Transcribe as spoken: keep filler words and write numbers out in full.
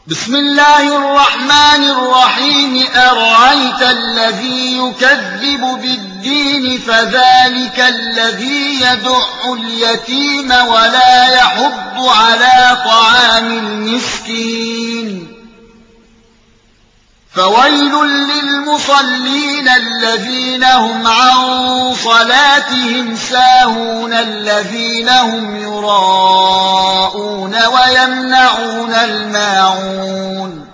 بسم الله الرحمن الرحيم أرأيت الذي يكذب بالدين فذلك الذي يدع اليتيم ولا يحض على طعام المسكين فويل للمصلين الذين هم عن صلاتهم ساهون الذين هم يراءون ويمنعون الماعون